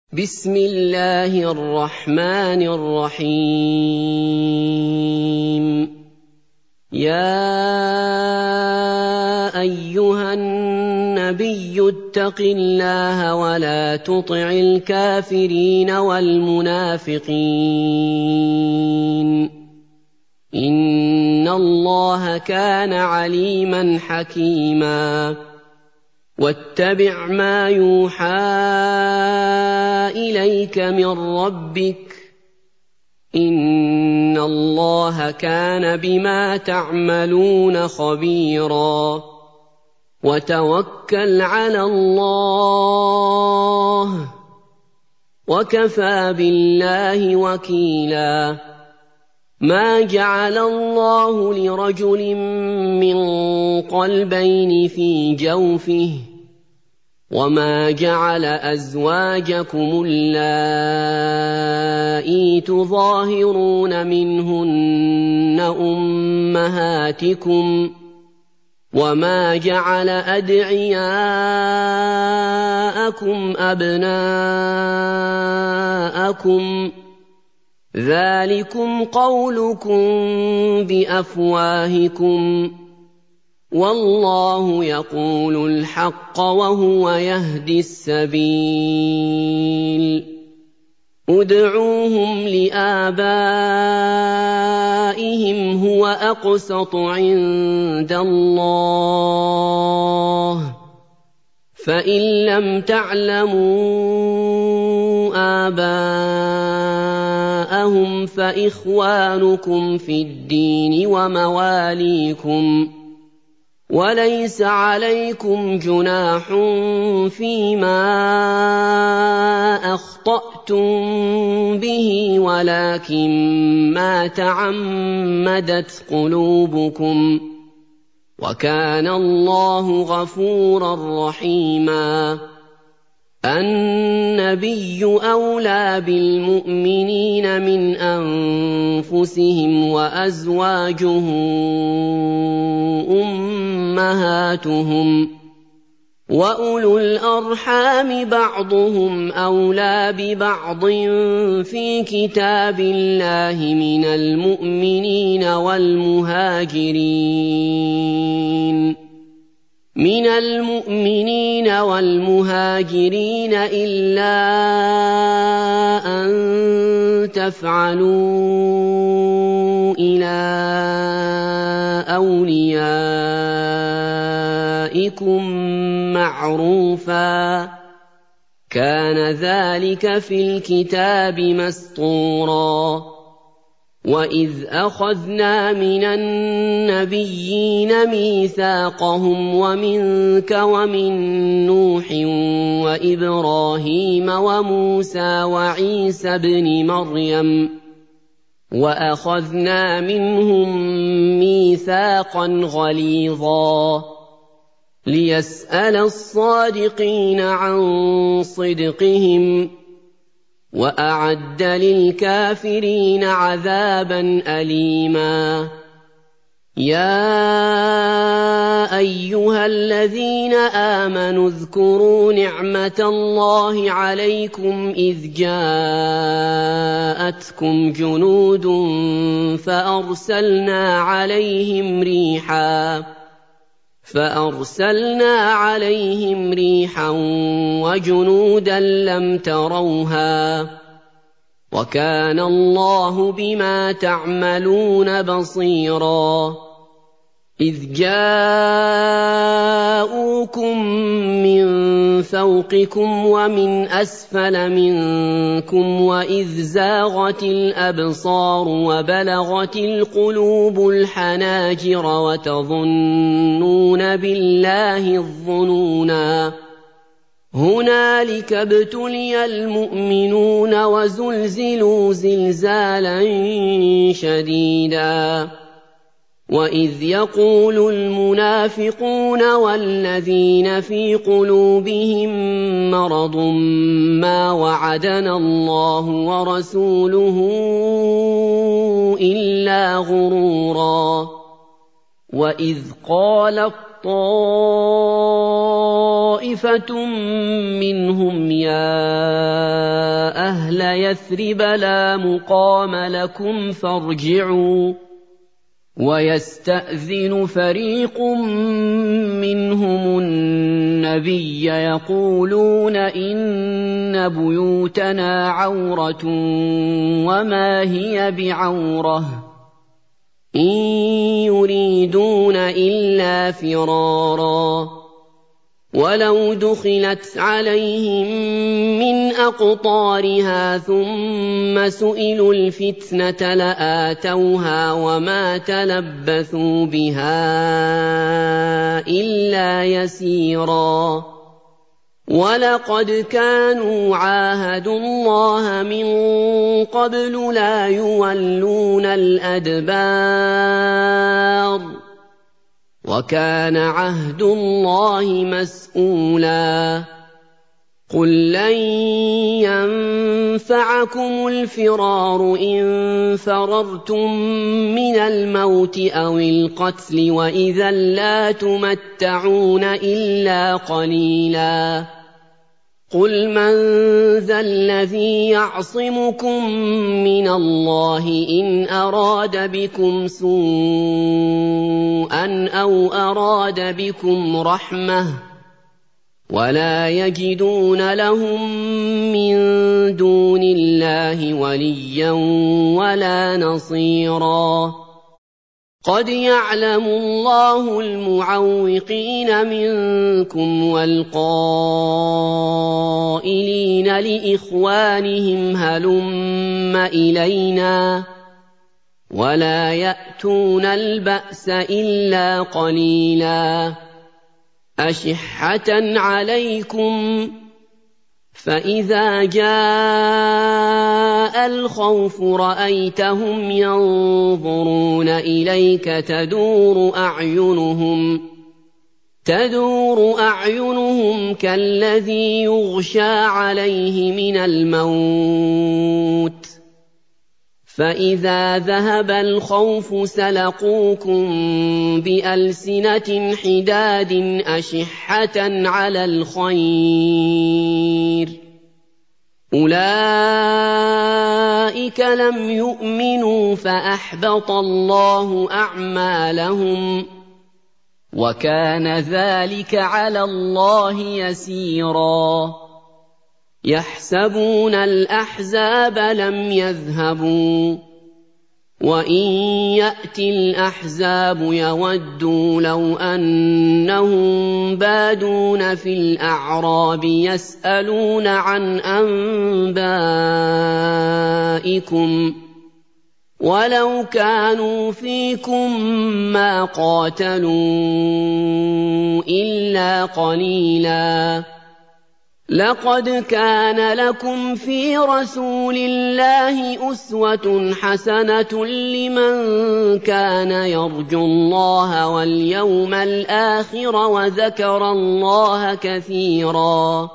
بسم الله الرحمن الرحيم يا أيها النبي اتق الله ولا تطع الكافرين والمنافقين إن الله كان عليما حكيما واتبع ما يوحى إليك من ربك إن الله كان بما تعملون خبيرا وتوكل على الله وكفى بالله وكيلا ما جعل الله لرجل من قلبين في جوفه وما جعل أزواجكم اللائي تظاهرون منهن أمهاتكم وما جعل أدعياءكم أبناءكم ذلكم قولكم بأفواهكم والله يقول الحق وهو يهدي السبيل ادعوهم لآبائهم هو أقسط عند الله فإن لم تعلموا آباءهم فإخوانكم في الدين ومواليكم وليس عليكم جناح فيما أخطأتم به ولكن ما تعمدت قلوبكم وكان الله غفورا رحيما النبي أولى بالمؤمنين من أنفسهم وأزواجه أمهاتهم وأولو الأرحام بعضهم أولى ببعض في كتاب الله من المؤمنين والمهاجرين إلا أن تفعلوا إلى أوليائكم معروفا كان ذلك في الكتاب مسطورا وإذ أخذنا من النبيين ميثاقهم ومنك ومن نوح وإبراهيم وموسى وعيسى ابن مريم وأخذنا منهم ميثاقا غليظا ليسأل الصادقين عن صدقهم وأعد للكافرين عذابا أليما يا أيها الذين آمنوا اذكروا نعمة الله عليكم إذ جاءتكم جنود فأرسلنا عليهم ريحا وجنودا لم تروها وكان الله بما تعملون بصيرا إذ جاءوكم من فوقكم ومن أسفل منكم وإذ زاغت الأبصار وبلغت القلوب الحناجر وتظنون بالله الظنونا هنالك ابتلي المؤمنون وزلزلوا زلزالا شديدا وإذ يقول المنافقون والذين في قلوبهم مرض ما وعدنا الله ورسوله إلا غرورا وَإِذْ قَالَت طَّائِفَةٌ مِّنْهُمْ يَا أَهْلَ يَثْرِبَ لَا مُقَامَ لَكُمْ فَارْجِعُوا وَيَسْتَأْذِنُ فَرِيقٌ مِّنْهُمُ النَّبِيَّ يَقُولُونَ إِنَّ بُيُوتَنَا عَوْرَةٌ وَمَا هِيَ بِعَوْرَةٍ إِن يُرِيدُونَ إِلَّا فِرَارًا وَلَوْ دُخِلَتْ عَلَيْهِم مِّنْ أَقْطَارِهَا ثُمَّ سُئِلُوا الْفِتْنَةَ لَآتَوْهَا وَمَا تَلَبَّثُوا بِهَا إِلَّا يَسِيرًا وَلَقَدْ كَانُوا عَاهَدُوا اللَّهَ مِن قَبْلُ لَا يُوَلُّونَ الْأَدْبَارَ وَكَانَ عَهْدُ اللَّهِ مَسْئُولًا قُل لَّن يَنفَعَكُمُ الْفِرَارُ إِن فَرَرْتُم مِّنَ الْمَوْتِ أَوِ الْقَتْلِ وَإِذًا لَّا تُمَتَّعُونَ إِلَّا قَلِيلًا قُلْ مَن ذَا الَّذِي يَعْصِمُكُم مِّنَ اللَّهِ إِنْ أَرَادَ بِكُمْ سُوءًا أَوْ أَرَادَ بِكُمْ رَحْمَةً وَلَا يَجِدُونَ لَهُم مِّن دُونِ اللَّهِ وَلِيًّا وَلَا نَصِيرًا قَدْ يَعْلَمُ اللَّهُ الْمُعَوِّقِينَ مِنكُمْ وَالْقَائِلِينَ لِإِخْوَانِهِمْ هَلُمَّ إِلَيْنَا وَلَا يَأْتُونَ الْبَأْسَ إِلَّا قَلِيلًا أَشِحَّةً عَلَيْكُمْ فَإِذَا جَاءَ الْخَوْفُ رَأَيْتَهُمْ يَنظُرُونَ إِلَيْكَ تَدُورُ أَعْيُنُهُمْ كَالَّذِي يُغْشَىٰ عَلَيْهِ مِنَ الْمَوْتِ فَإِذَا ذَهَبَ الْخَوْفُ سَلَقُوكُم بِأَلْسِنَةٍ حِدَادٍ أَشِحَّةً عَلَى الْخَيْرِ أُولَٰئِكَ لَمْ يُؤْمِنُوا فَأَحْبَطَ اللَّهُ أَعْمَالَهُمْ وَكَانَ ذَٰلِكَ عَلَى اللَّهِ يَسِيرًا يَحْسَبُونَ الْأَحْزَابَ لَمْ يَذْهَبُوا وَإِن يَأْتِ الْأَحْزَابُ يَوَدُّوا لَوْ أَنَّهُم بَادُونَ فِي الْأَعْرَابِ يَسْأَلُونَ عَنْ أَنبَائِكُمْ وَلَوْ كَانُوا فِيكُم مَّا قَاتَلُوا إِلَّا قَلِيلًا لَقَدْ كَانَ لَكُمْ فِي رَسُولِ اللَّهِ أُسْوَةٌ حَسَنَةٌ لِّمَن كَانَ يَرْجُو اللَّهَ وَالْيَوْمَ الْآخِرَ وَذَكَرَ اللَّهَ كَثِيرًا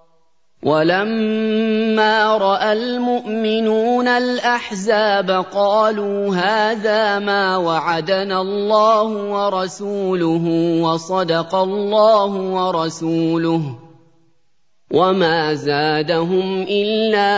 وَلَمَّا رَأَى الْمُؤْمِنُونَ الْأَحْزَابَ قَالُوا هَٰذَا مَا وَعَدَنَا اللَّهُ وَرَسُولُهُ وَصَدَقَ اللَّهُ وَرَسُولُهُ وَمَا زَادَهُمْ إِلَّا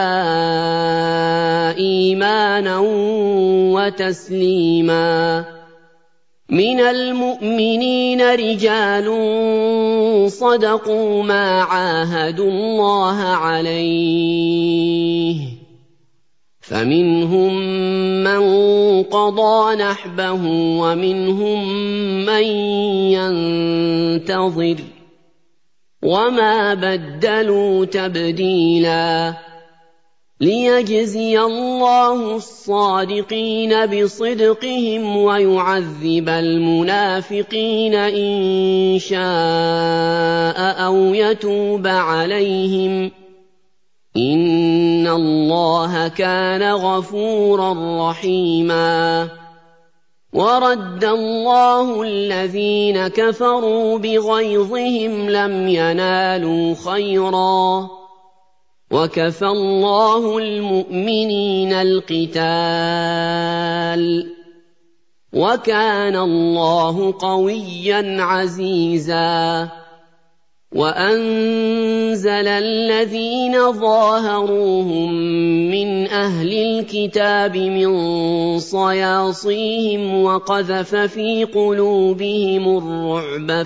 إِيمَانًا وَتَسْلِيمًا مِنَ الْمُؤْمِنِينَ رِجَالٌ صَدَقُوا مَا عَاهَدُوا اللَّهَ عَلَيْهِ فَمِنْهُم مَّن قَضَىٰ نَحْبَهُ وَمِنْهُم مَّن يَنتَظِرُ وَمَا بَدَّلُوا تَبْدِيلًا لِيَجْزِيَ اللَّهُ الصَّادِقِينَ بِصِدْقِهِمْ وَيُعَذِّبَ الْمُنَافِقِينَ إِن شَاءَ أَوْ يَتُوبَ عَلَيْهِمْ إِنَّ اللَّهَ كَانَ غَفُورًا رَّحِيمًا وَرَدَّ اللَّهُ الَّذِينَ كَفَرُوا بِغَيْظِهِمْ لَمْ يَنَالُوا خَيْرًا وَكَفَى اللَّهُ الْمُؤْمِنِينَ الْقِتَالَ وَكَانَ اللَّهُ قَوِيًّا عَزِيزًا وَأَنزَلَ الَّذِينَ ظَاهَرُوهُم مِّنْ أَهْلِ الْكِتَابِ مِن صَيَاصِيهِمْ وَقَذَفَ فِي قُلُوبِهِمُ الرُّعْبَ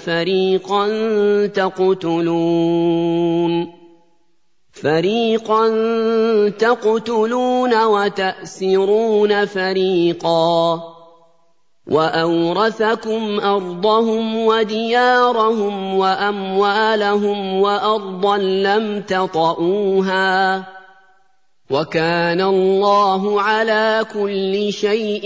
فَرِيقًا تَقْتُلُونَ وَتَأْسِرُونَ فَرِيقًا وَأَوْرَثَكُمْ أَرْضَهُمْ وَدِيَارَهُمْ وَأَمْوَالَهُمْ وَأَرْضًا لَّمْ تَطَئُوهَا ۚ وَكَانَ اللَّهُ عَلَىٰ كُلِّ شَيْءٍ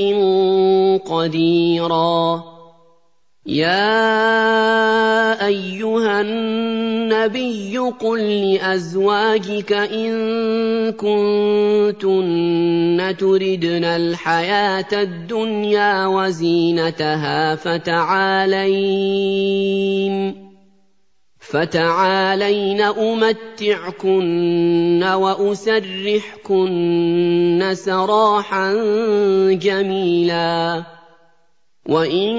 قَدِيرًا يَا أَيُّهَا النَّبِيُّ قُل لِّأَزْوَاجِكَ إِن كُنتُنَّ تُرِدْنَ الْحَيَاةَ الدُّنْيَا وَزِينَتَهَا فَتَعَالَيْنَ أُمَتِّعْكُنَّ وَأُسَرِّحْكُنَّ سَرَاحًا جَمِيلًا وَإِن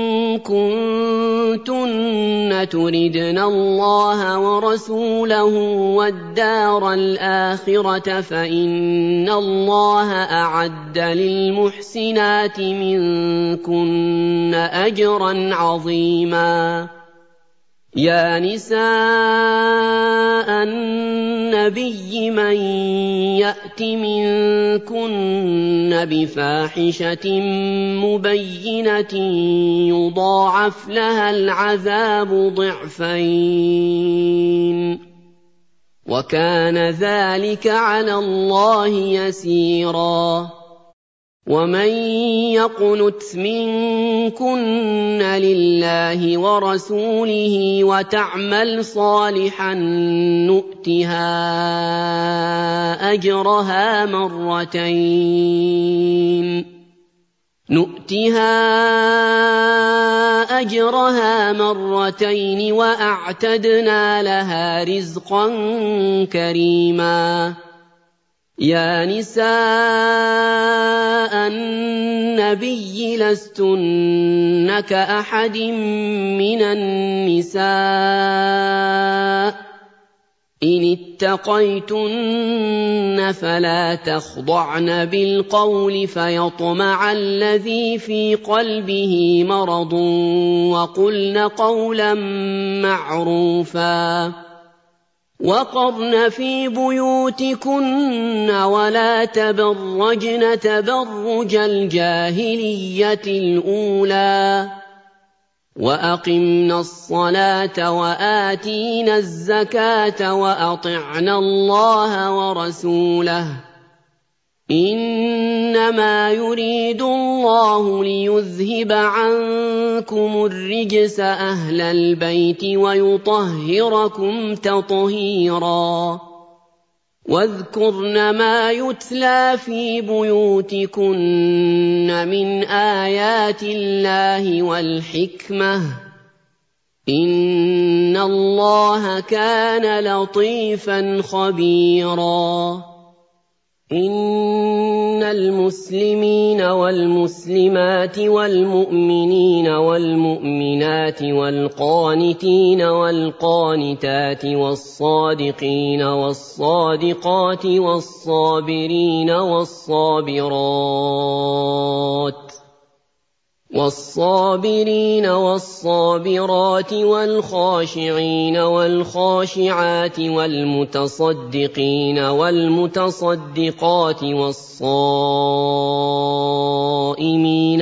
كُنتُنَّ تُرِدْنَ اللَّهَ وَرَسُولَهُ وَالدَّارَ الْآخِرَةَ فَإِنَّ اللَّهَ أَعَدَّ لِلْمُحْسِنَاتِ مِنكُنَّ أَجْرًا عَظِيمًا يَا نِسَاءَ النَّبِيِّ مَن يَأْتِ مِنكُنَّ بِفَاحِشَةٍ مُّبَيِّنَةٍ يُضَاعَفْ لَهَا الْعَذَابُ ضِعْفَيْنِ ۚ وَكَانَ ذَٰلِكَ عَلَى اللَّهِ يَسِيرًا وَمَن يَقْنُتْ مِنكُنَّ لِلَّهِ وَرَسُولِهِ وَتَعْمَلْ صَالِحًا نُّؤْتِهَا أَجْرَهَا مَرَّتَيْنِ وَأَعْتَدْنَا لَهَا رِزْقًا كَرِيمًا يَا نِسَاءَ النَّبِيِّ لَسْتُنَّ كَأَحَدٍ مِّنَ النِّسَاءِ إِنِ اتَّقَيْتُنَّ فَلَا تَخْضَعْنَ بِالْقَوْلِ فَيَطْمَعَ الَّذِي فِي قَلْبِهِ مَرَضٌ وَقُلْنَ قَوْلًا مَّعْرُوفًا وَقَرْنَ فِي بُيُوتِكُنَّ وَلَا تَبَرَّجْنَ تَبَرُّجَ الْجَاهِلِيَّةِ الْأُولَىٰ وَأَقِمْنَ الصَّلَاةَ وَآتِينَ الزَّكَاةَ وَأَطِعْنَ اللَّهَ وَرَسُولَهُ ۚ إِنَّمَا يُرِيدُ اللَّهُ لِيُذْهِبَ عَنكُمُ الرِّجْسَ أَهْلَ الْبَيْتِ وَيُطَهِّرَكُمْ تَطْهِيرًا وَاذْكُرْنَ مَا يُتْلَىٰ فِي بُيُوتِكُنَّ مِنْ آيَاتِ اللَّهِ وَالْحِكْمَةِ ۚ إِنَّ اللَّهَ كَانَ لَطِيفًا خَبِيرًا إِنَّ الْمُسْلِمِينَ وَالْمُسْلِمَاتِ وَالْمُؤْمِنِينَ وَالْمُؤْمِنَاتِ وَالْقَانِتِينَ وَالْقَانِتَاتِ وَالصَّادِقِينَ وَالصَّادِقَاتِ وَالصَّابِرِينَ وَالصَّابِرَاتِ وَالْخَاشِعِينَ وَالْخَاشِعَاتِ وَالْمُتَصَدِّقِينَ وَالْمُتَصَدِّقَاتِ وَالصَّائِمِينَ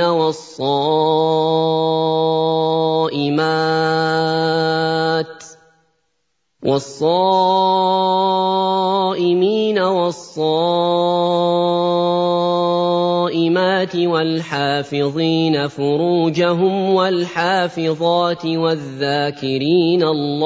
والصَّائِمَاتِ وَالْحَافِظِينَ فُرُوجَهُمْ وَالْحَافِظَاتِ وَالذَّاكِرِينَ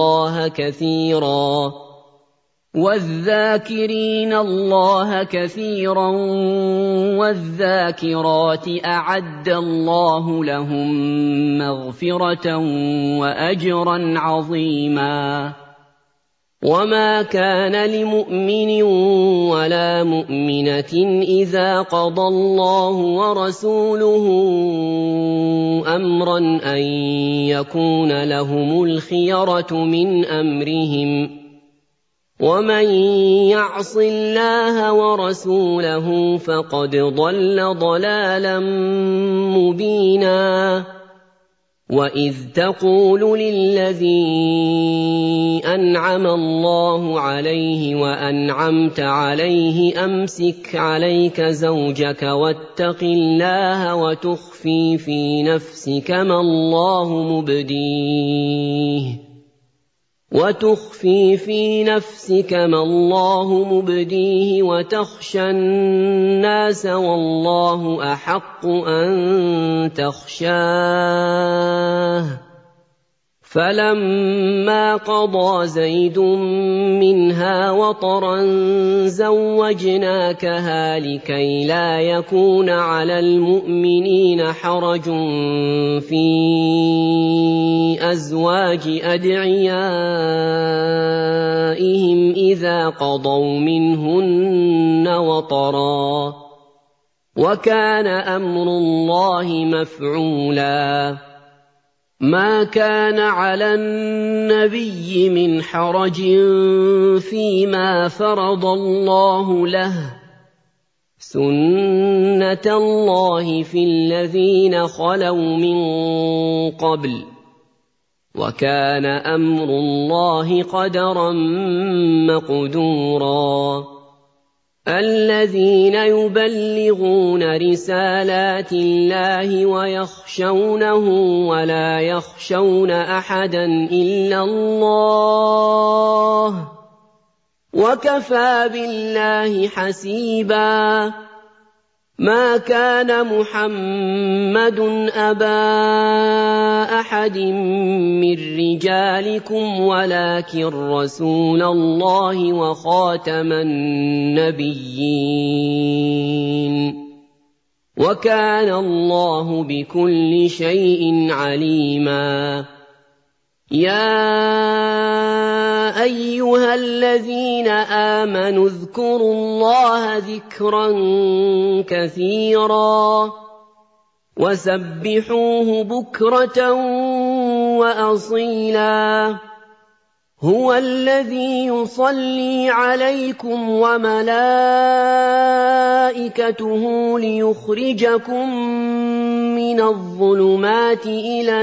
اللَّهَ كَثِيرًا وَالذَّاكِرَاتِ أَعَدَّ اللَّهُ لَهُم مَّغْفِرَةً وَأَجْرًا عَظِيمًا وَمَا كَانَ لِمُؤْمِنٍ وَلَا مُؤْمِنَةٍ إِذَا قَضَى اللَّهُ وَرَسُولُهُ أَمْرًا أَن يَكُونَ لَهُمُ الْخِيَرَةُ مِنْ أَمْرِهِمْ ۗ وَمَن يَعْصِ اللَّهَ وَرَسُولَهُ فَقَدْ ضَلَّ ضَلَالًا مُّبِينًا. وَإِذْ تَقُولُ لِلَّذِي أَنْعَمَ اللَّهُ عَلَيْهِ وَأَنْعَمْتَ عَلَيْهِ أَمْسِكْ عَلَيْكَ زَوْجَكَ وَاتَّقِ اللَّهَ وَتُخْفِي فِي نَفْسِكَ مَا اللَّهُ مُبْدِيهِ وَتَخْشَى النَّاسَ وَاللَّهُ أَحَقُّ أَن تَخْشَاهُ ۖ فَلَمَّا قَضَىٰ زَيْدٌ مِّنْهَا وَطَرًا زَوَّجْنَاكَهَا لِكَيْ لَا يَكُونَ عَلَى الْمُؤْمِنِينَ حَرَجٌ فِي أَزْوَاجِ أَدْعِيَائِهِمْ إِذَا قَضَوْا مِنْهُنَّ وَطَرًا ۚ وَكَانَ أَمْرُ اللَّهِ مَفْعُولًا. مَا كَانَ عَلَى النَّبِيِّ مِنْ حَرَجٍ فِيمَا فَرَضَ اللَّهُ لَهُ ۖ سُنَّةَ اللَّهِ فِي الَّذِينَ خَلَوْا مِن قَبْلُ ۚ وَكَانَ أَمْرُ اللَّهِ قَدَرًا مَّقْدُورًا. الَّذِينَ يُبَلِّغُونَ رِسَالَاتِ اللَّهِ وَيَخْشَوْنَهُ وَلَا يَخْشَوْنَ أَحَدًا إِلَّا اللَّهَ ۗ وَكَفَىٰ بِاللَّهِ حَسِيبًا. مَا كَانَ مُحَمَّدٌ أَبَا أَحَدٍ مِّن رِّجَالِكُمْ وَلَٰكِن رَّسُولَ اللَّهِ وَخَاتَمَ النَّبِيِّينَ ۗ وَكَانَ اللَّهُ بِكُلِّ شَيْءٍ عَلِيمًا. يَا أَيُّهَا الَّذِينَ آمَنُوا اذْكُرُوا اللَّهَ ذِكْرًا كَثِيرًا وَسَبِّحُوهُ بُكْرَةً وَأَصِيلًا. هُوَ الَّذِي يُصَلِّي عَلَيْكُمْ وَمَلَائِكَتُهُ لِيُخْرِجَكُم مِّنَ الظُّلُمَاتِ إِلَى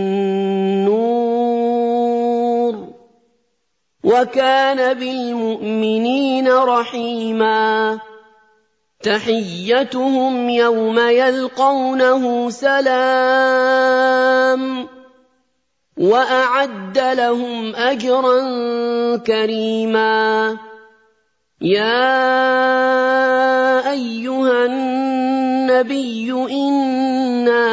النُّورِ ۚ وَكَانَ بِالْمُؤْمِنِينَ رَحِيمًا. تَحِيَّتُهُمْ يَوْمَ يَلْقَوْنَهُ سَلَامٌ ۚ وَأَعَدَّ لَهُمْ أَجْرًا كَرِيمًا. يَا أَيُّهَا النَّبِيُّ إِنَّا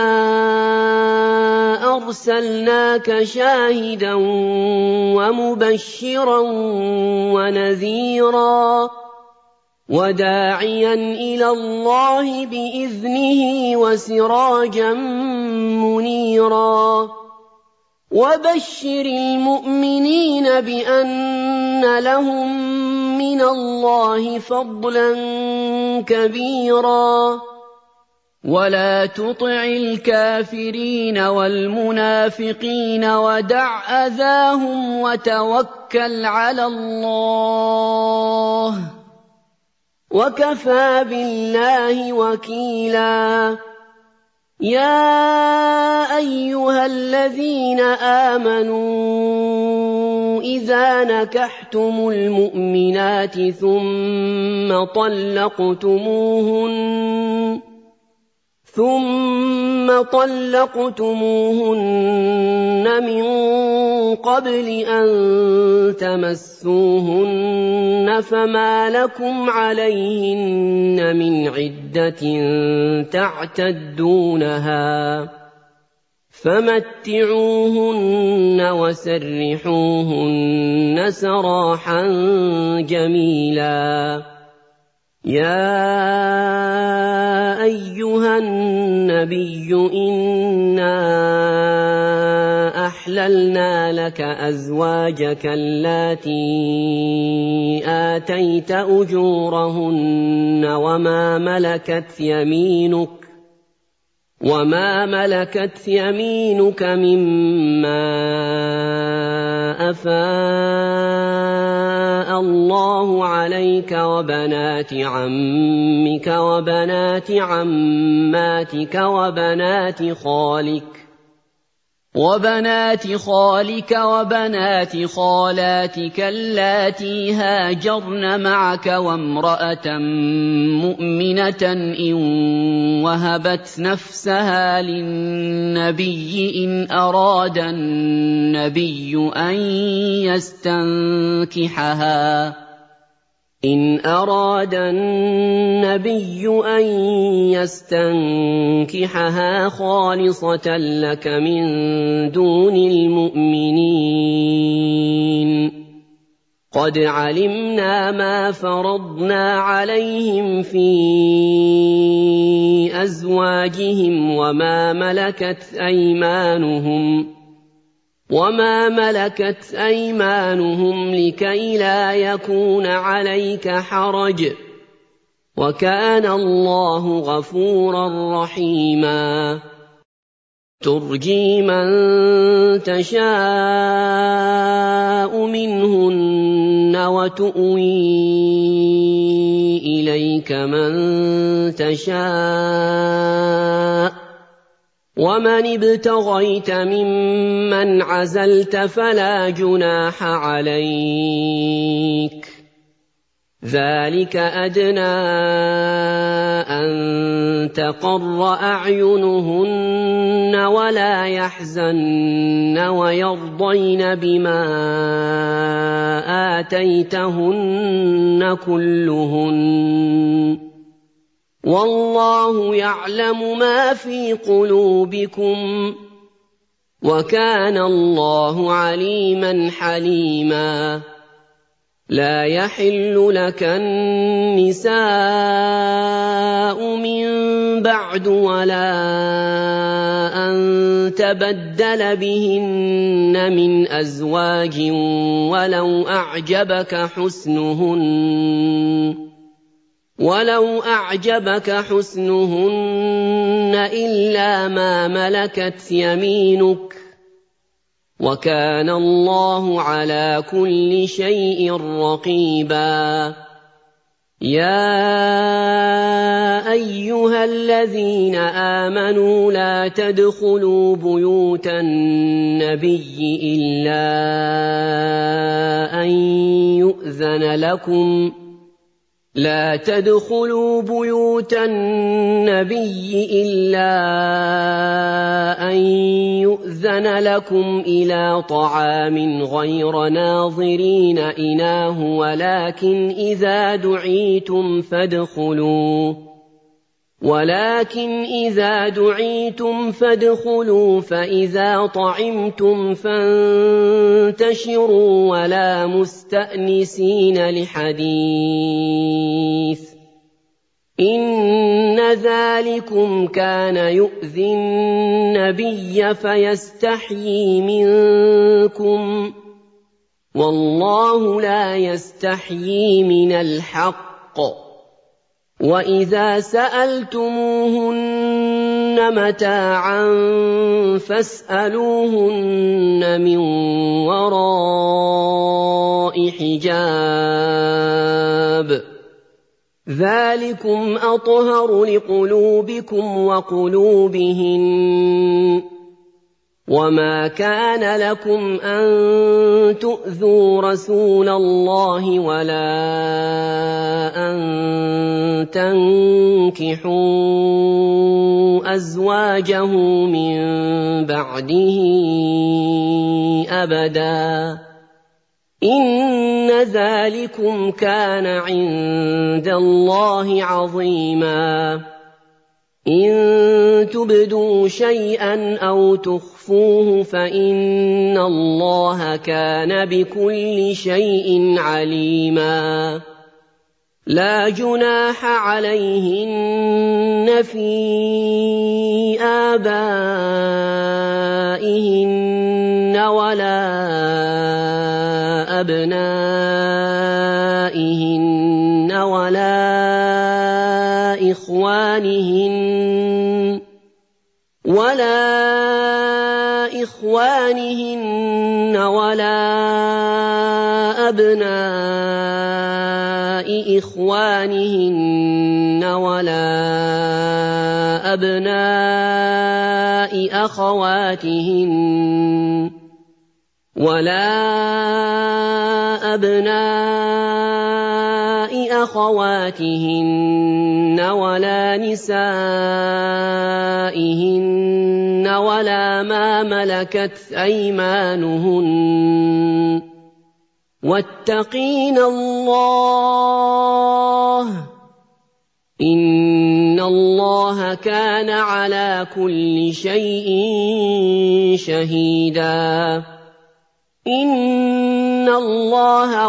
أَرْسَلْنَاكَ شَاهِدًا وَمُبَشِّرًا وَنَذِيرًا وَدَاعِيًا إِلَى اللَّهِ بِإِذْنِهِ وَسِرَاجًا مُّنِيرًا. وَبَشِّرِ الْمُؤْمِنِينَ بِأَنَّ لَهُم مِّنَ اللَّهِ فَضْلًا كَبِيرًا. وَلَا تُطِعِ الْكَافِرِينَ وَالْمُنَافِقِينَ وَدَعْ أَذَاهُمْ وَتَوَكَّلْ عَلَى اللَّهِ ۚ وَكَفَىٰ بِاللَّهِ وَكِيلًا. يَا أَيُّهَا الَّذِينَ آمَنُوا إِذَا نَكَحْتُمُ الْمُؤْمِنَاتِ ثُمَّ طَلَّقْتُمُوهُنَّ مِن قَبْلِ أَن تَمَسُّوهُنَّ فَمَا لَكُمْ عَلَيْهِنَّ مِنْ عِدَّةٍ تَعْتَدُّونَهَا ۖ فَمَتِّعُوهُنَّ وَسَرِّحُوهُنَّ سَرَاحًا جَمِيلًا. سَرَاحًا جَمِيلًا. سَرِّحُوهُنَّ وَسَرِّحُوهُنَّ سَرَاحًا جَمِيلًا. سَرَاحًا جَمِيلًا. يَا أَيُّهَا النَّبِيُّ إِنَّا أَحْلَلْنَا لَكَ أَزْوَاجَكَ اللَّاتِي آتَيْتَ أُجُورَهُنَّ وَمَا مَلَكَتْ يَمِينُكَ مِمَّا أَفَاءَ اللَّهُ عَلَيْكَ وَبَنَاتِ عَمِّكَ وَبَنَاتِ عَمَّاتِكَ وَبَنَاتِ خَالِكَ وَبَنَاتِ خَالَاتِكَ اللَّاتِي هَاجَرْنَ مَعَكَ وَامْرَأَةً مُّؤْمِنَةً إِن وَهَبَتْ نَفْسَهَا لِلنَّبِيِّ إِنْ أَرَادَ النَّبِيُّ أَن يَسْتَنكِحَهَا خَالِصَةً لَّكَ مِن دُونِ الْمُؤْمِنِينَ قَدْ عَلِمْنَا مَا فَرَضْنَا عَلَيْهِمْ فِي أَزْوَاجِهِمْ وَمَا مَلَكَتْ أَيْمَانُهُمْ لِكَيْ لَا يَكُونَ عَلَيْكَ حَرَجٌ ۗ وَكَانَ اللَّهُ غَفُورًا رَّحِيمًا تُرْجِي مَن تَشَاءُ مِنْهُنَّ وَتُؤْوِي إِلَيْكَ مَن تَشَاءُ ۖ وَمَنِ ابْتَغَيْتَ مِمَّنْ عَزَلْتَ فَلَا جُنَاحَ عَلَيْكَ ۚ ذَٰلِكَ أَدْنَىٰ أَن تَقَرَّ أَعْيُنُهُنَّ وَلَا يَحْزَنَّ وَيَرْضَيْنَ بِمَا آتَيْتَهُنَّ كُلُّهُنَّ ۚ وَاللَّهُ يَعْلَمُ مَا فِي قُلُوبِكُمْ ۚ وَكَانَ اللَّهُ عَلِيمًا حَلِيمًا لَا يَحِلُّ لَكَ النِّسَاءُ مِن بَعْدُ وَلَا أَن تَبَدَّلَ بِهِنَّ مِنْ أَزْوَاجٍ وَلَوْ أَعْجَبَكَ حُسْنُهُنَّ إِلَّا مَا مَلَكَتْ يَمِينُكَ ۗ وَكَانَ اللَّهُ عَلَىٰ كُلِّ شَيْءٍ رَّقِيبًا يَا أَيُّهَا الَّذِينَ آمَنُوا لَا تَدْخُلُوا بُيُوتَ النَّبِيِّ إِلَّا أَن يُؤْذَنَ لَكُمْ إِلَىٰ طَعَامٍ غَيْرَ نَاظِرِينَ إِنَاهُ وَلَٰكِنْ إِذَا دُعِيتُمْ فَادْخُلُوا فَإِذَا طَعِمْتُمْ فَانتَشِرُوا وَلَا مُسْتَأْنِسِينَ لِحَدِيثٍ ۚ إِنَّ ذَٰلِكُمْ كَانَ يُؤْذِي النَّبِيَّ فَيَسْتَحْيِي مِنكُمْ ۖ وَاللَّهُ لَا يَسْتَحْيِي مِنَ الْحَقِّ ۚ وَإِذَا سَأَلْتُمُوهُنَّ مَتَاعًا فَاسْأَلُوهُنَّ مِن وَرَاءِ حِجَابٍ ۚ ذَٰلِكُمْ أَطْهَرُ لِقُلُوبِكُمْ وَقُلُوبِهِنَّ ۚ وَمَا كَانَ لَكُمْ أَن تُؤْذُوا رَسُولَ اللَّهِ وَلَا أَن تَنكِحُوا أَزْوَاجَهُ مِن بَعْدِهِ أَبَدًا ۚ إِنَّ ذَٰلِكُمْ كَانَ عِندَ اللَّهِ عَظِيمًا إِن تُبْدُوا شَيْئًا أَوْ تُخْفُوهُ فَإِنَّ اللَّهَ كَانَ بِكُلِّ شَيْءٍ عَلِيمًا لا جناح عليهن في آبائهن ولا أبنائهن ولا إخوانهن ولا أبناء إخوانهن ولا أبناء أخواتهن ولا نسائهن ولا ما ملكت أيمانهن واتقين الله إن الله كان على كل شيء شهيدا إن الله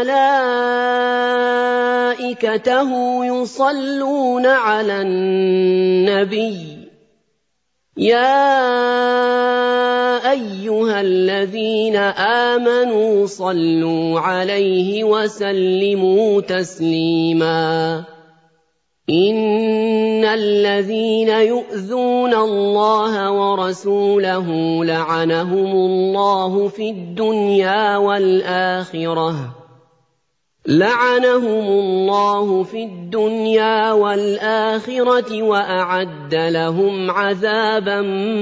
وملائكته يصلون على النبي يا أيها الذين آمنوا صلوا عليه وسلموا تسليما إن الذين يؤذون الله ورسوله لعنهم الله في الدنيا والآخرة وأعد لهم عذابا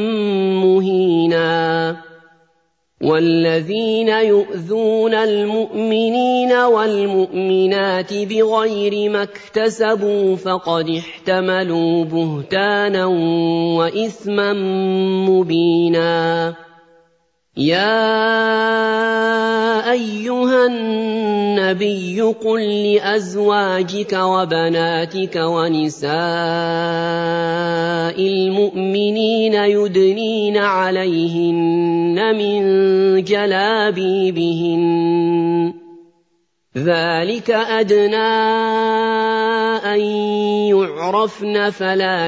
مهينا والذين يؤذون المؤمنين والمؤمنات بغير ما اكتسبوا فقد احتملوا بهتانا وإثما مبينا يا أيها النبي قل لأزواجك وبناتك ونساء المؤمنين يدنين عليهن من جلابيبهن ذلك أدنى أن يعرفن فلا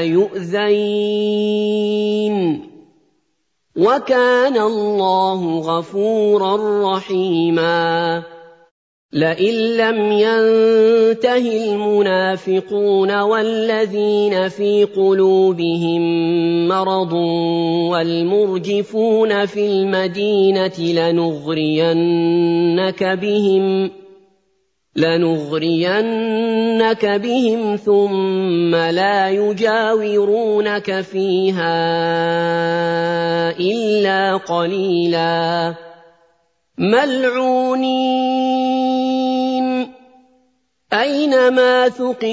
يؤذين وكان الله غفورا رحيما لئن لم ينته المنافقون والذين في قلوبهم مرض والمرجفون في المدينة لنغرينك بهم ثم لا يجاورونك فيها إلا قليلا ملعونين أينما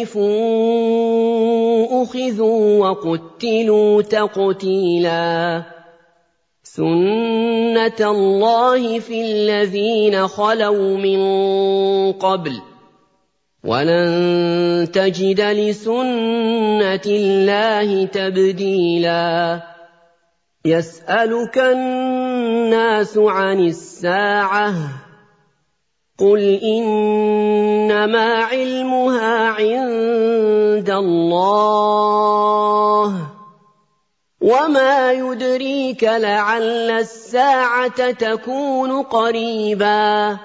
ثقفوا أخذوا وقتلوا تقتيلا سنة الله في الذين خلوا من قبل ولن تجد لسنة الله تبديلا يسألك الناس عن الساعة قل إنما علمها عند الله وما يدريك لعل الساعة تكون قريبا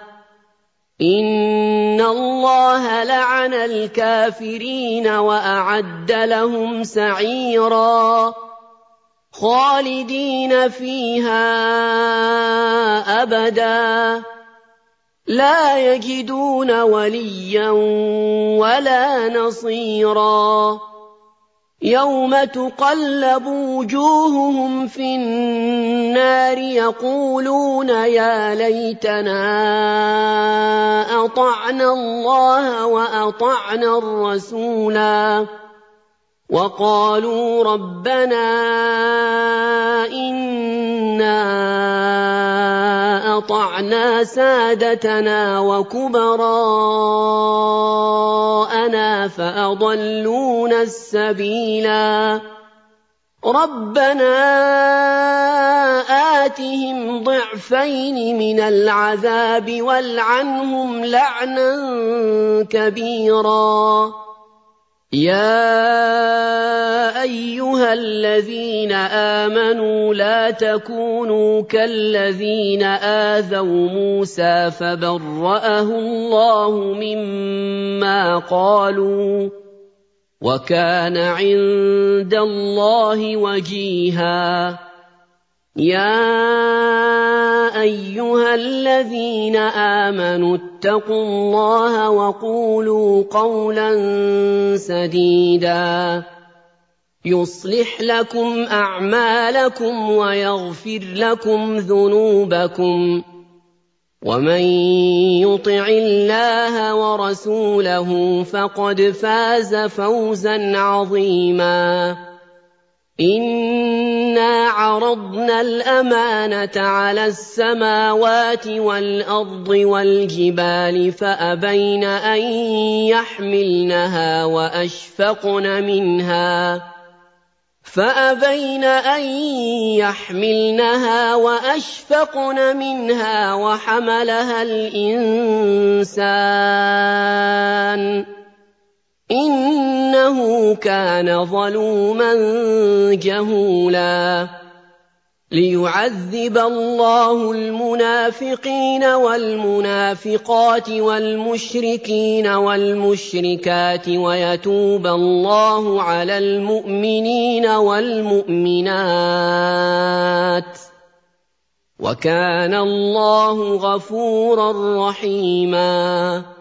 إن الله لعن الكافرين وأعد لهم سعيرا خالدين فيها أبدا لا يجدون وليا ولا نصيرا يوم تقلب وجوههم في النار يقولون يا ليتنا أطعنا الله وأطعنا الرسولا وقالوا ربنا إنا أطعنا سادتنا وكبراءنا فأضلونا السبيلا رَبَّنَا آتِهِمْ ضِعْفَيْنِ مِنَ الْعَذَابِ وَالْعَنْهُمْ لَعْنًا كَبِيرًا يَا أَيُّهَا الَّذِينَ آمَنُوا لَا تَكُونُوا كَالَّذِينَ آذَوْا مُوسَىٰ فَبَرَّأَهُ اللَّهُ مِمَّا قَالُوا وَكَانَ عِندَ اللَّهِ وَجِيهًا يَا أَيُّهَا الَّذِينَ آمَنُوا اتَّقُوا اللَّهَ وَقُولُوا قَوْلًا سَدِيدًا يُصْلِحْ لَكُمْ أَعْمَالَكُمْ وَيَغْفِرْ لَكُمْ ذُنُوبَكُمْ وَمَن يُطِعِ اللَّهَ وَرَسُولَهُ فَقَدْ فَازَ فَوْزًا عَظِيمًا إِنَّا عَرَضْنَا الْأَمَانَةَ عَلَى السَّمَاوَاتِ وَالْأَرْضِ وَالْجِبَالِ فَأَبَيْنَ أَن يَحْمِلْنَهَا وَأَشْفَقْنَ مِنْهَا وَحَمَلَهَا الْإِنسَانُ إِنَّهُ كَانَ ظَلُومًا جَهُولًا لِيُعَذِّبَ اللَّهُ الْمُنَافِقِينَ وَالْمُنَافِقَاتِ وَالْمُشْرِكِينَ وَالْمُشْرِكَاتِ وَيَتُوبَ اللَّهُ عَلَى الْمُؤْمِنِينَ وَالْمُؤْمِنَاتِ وَكَانَ اللَّهُ غَفُورًا رَّحِيمًا